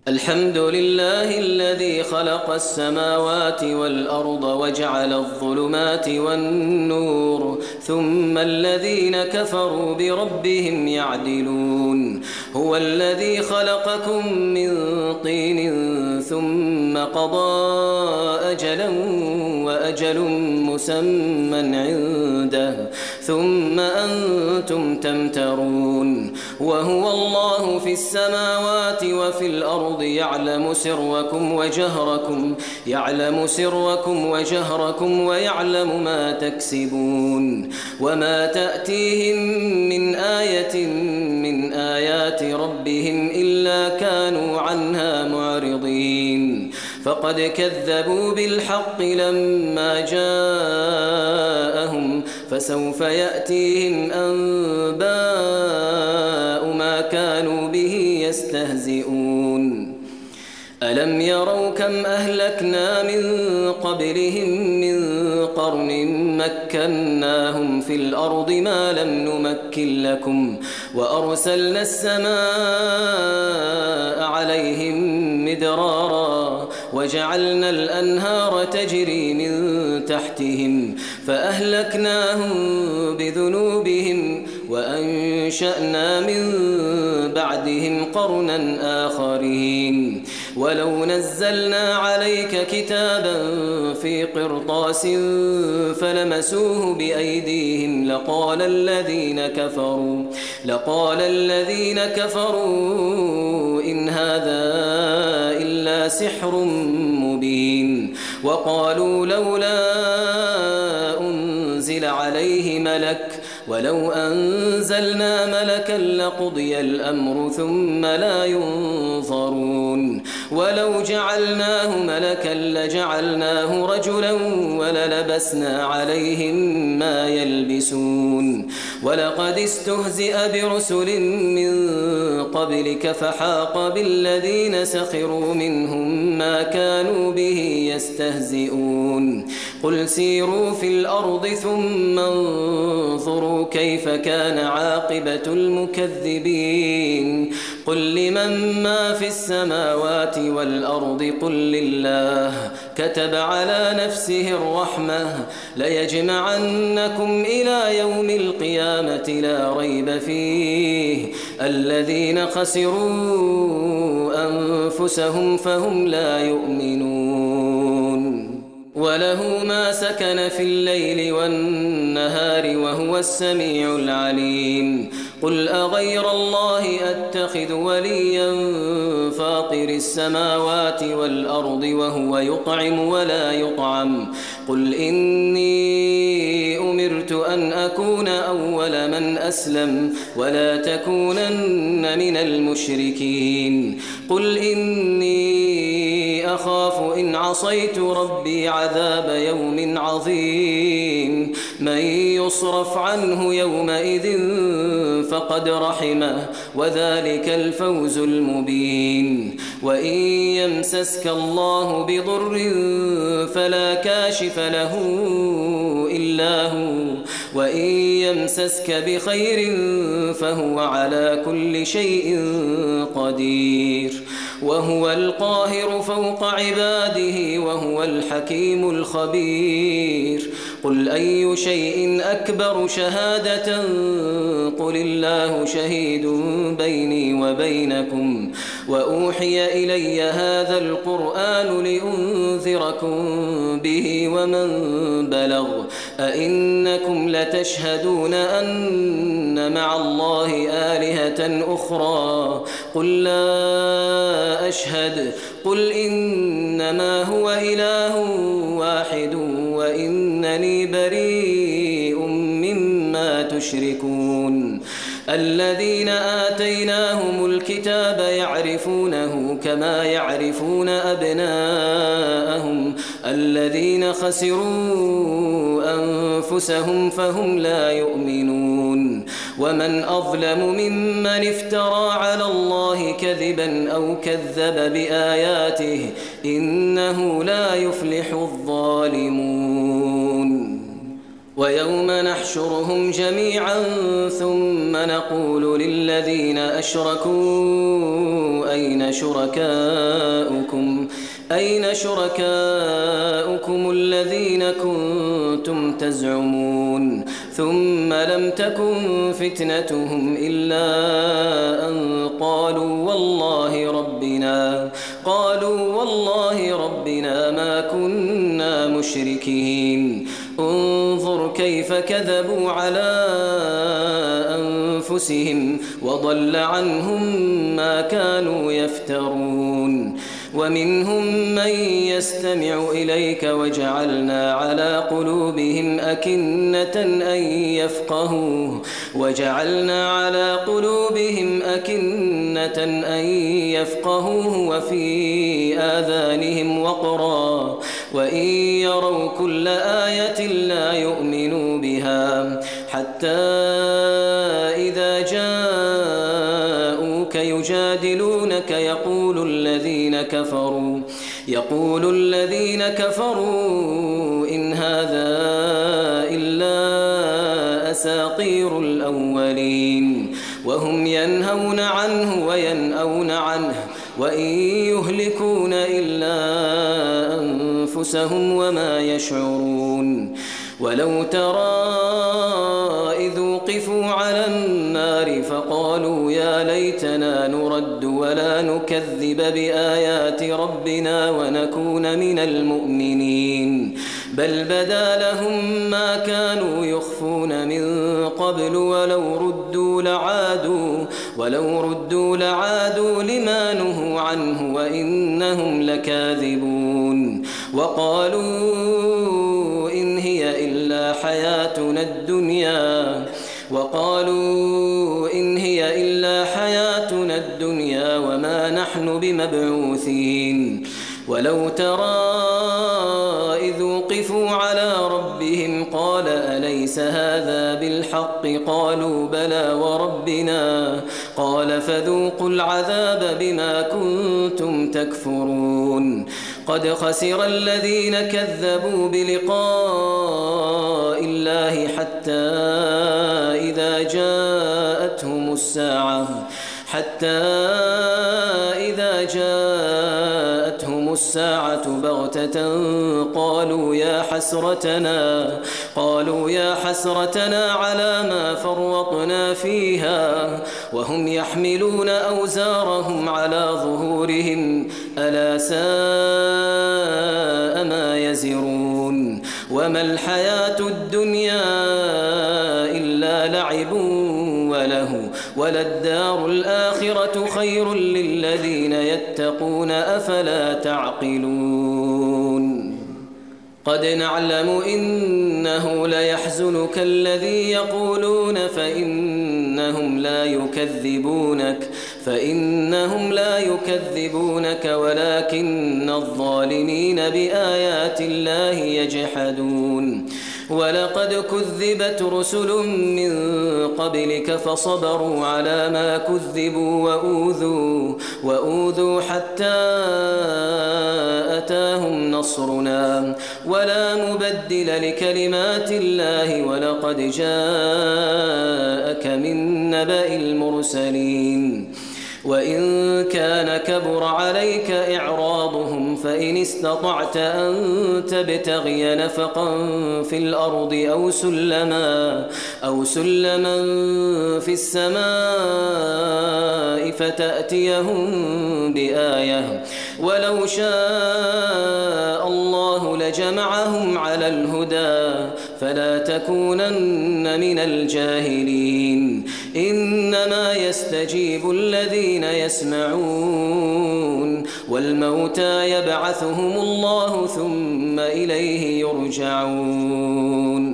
الحمد لله الذي خلق السماوات والأرض وجعل الظلمات والنور ثم الذين كفروا بربهم يعدلون هو الذي خلقكم من طين ثم قضى أجلا وأجل مسمى عنده ثم أنتم تمترون وهو الله في السماوات وفي الأرض يعلم سركم وجهركم ويعلم ما تكسبون وما تأتيهم من آية من آيات ربهم إلا كانوا عنها معرضين فقد كذبوا بالحق لما جاءهم فسوف يأتيهم أنباء ما كانوا به يستهزئون ألم يروا كم أهلكنا من قبلهم من قرن مكناهم في الأرض ما لم نمكن لكم وأرسلنا السماء عليهم مدرارا وجعلنا الأنهار تجري من تحتهم فأهلكناهم بذنوبهم وأنشأنا من بعدهم قرنا آخرين ولو نزلنا عليك كتابا في قرطاس فلمسوه بأيديهم لقال الذين كفروا إن هذا إلا سحر مبين وقالوا لولا أنزل عليه ملك ولو أنزلنا ملكا لقضي الأمر ثم لا ينظرون ولو جعلناه ملكا لجعلناه رجلا وللبسنا عليهم ما يلبسون ولقد استهزئ برسل من قبلك فحاق بالذين سخروا منهم ما كانوا به يستهزئون قل سيروا في الأرض ثم انظروا كيف كان عاقبة المكذبين قل لمن ما في السماوات والأرض قل لله كتب على نفسه الرحمة ليجمعنكم إلى يوم القيامة لا ريب فيه الذين خسروا أنفسهم فهم لا يؤمنون وله ما سكن في الليل والنهار وهو السميع العليم قل أغير الله أتخذ وليا فاطر السماوات والأرض وهو يطعم ولا يطعم قل إني أمرت أن أكون أول من أسلم ولا تكونن من المشركين قل إني أخاف إن عصيت ربي عذاب يوم عظيم من يصرف عنه يومئذ فقد رحمه وذلك الفوز المبين وإن يمسسك الله بضر فلا كاشف له إلا هو وإن يمسسك بخير فهو على كل شيء قدير وهو القاهر فوق عباده وهو الحكيم الخبير قل أي شيء أكبر شهادة قل الله شهيد بيني وبينكم وأوحي إلي هذا القرآن لأنذركم به ومن بلغ أئنكم لتشهدون أن مع الله آلهة أخرى قل لا أشهد قل إنما هو إله واحد وإنني بريء مما تشركون الذين آتيناهم الكتاب يعرفونه كما يعرفون أبناءهم الذين خسروا أنفسهم فهم لا يؤمنون ومن أظلم ممن افترى على الله كذبا أو كذب بآياته إنه لا يفلح الظالمون ويوم نحشرهم جميعا ثم نقول للذين أشركوا أين شركاؤكم الذين كنتم تزعمون ثم لم تكن فتنتهم إلا أن قالوا والله ربنا ما كنا مشركين انظر كيف كذبوا على أنفسهم وضل عنهم ما كانوا يفترون ومنهم من يستمع إليك وجعلنا على قلوبهم أكنة أن يفقهوه وفي آذانهم وقرا وإن يروا كل آية لا يؤمنوا بها حتى إذا جاءوك يجادلونك يقول الذين كفروا إن هذا إلا أساطير الأولين وهم ينهون عنه وينأون عنه وإن يهلكون إلا أنفسهم وما يشعرون ولو ترى إذ وقفوا على النار فقالوا يا ليتنا نرد ولا نكذب بآيات ربنا ونكون من المؤمنين بل بدا لهم ما كانوا يخفون من قبل ولو ردوا لعادوا لما نهوا عنه وإنهم لكاذبون وقالوا إن هي إلا حياتنا الدنيا وما نحن بمبعوثين ولو ترى إذ وقفوا على ربهم قال أليس هذا بالحق قالوا بلى وربنا قال فذوقوا العذاب بما كنتم تكفرون قد خسر الذين كذبوا بلقاء الله حتى إذا جاءتهم الساعة بغتة قالوا يا حسرتنا على ما فرطنا فيها وهم يحملون أوزارهم على ظهورهم ألا ساء ما يزرون وما الحياة الدنيا إلا لعب وله وللدار الآخرة خير للذين يتقون أفلا تعقلون قد نعلم إنه ليحزنك الذي يقولون فإنهم لا يكذبونك ولكن الظالمين بآيات الله يجحدون ولقد كذبت رسل من قبلك فصبروا على ما كذبوا وأوذوا حتى أتاهم نصرنا ولا مبدل لكلمات الله ولقد جاءك من نبأ المرسلين وإن كان كبر عليك إعراضهم فإن استطعت أن تبتغي نفقا في الأرض أو سلما في السماء فتأتيهم بآية ولو شاء الله لجمعهم على الهدى فلا تكونن من الجاهلين إنما يستجيب الذين يسمعون والموتى يبعثهم الله ثم إليه يرجعون